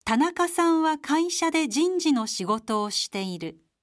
田中さんは会社で人事の仕事をしている。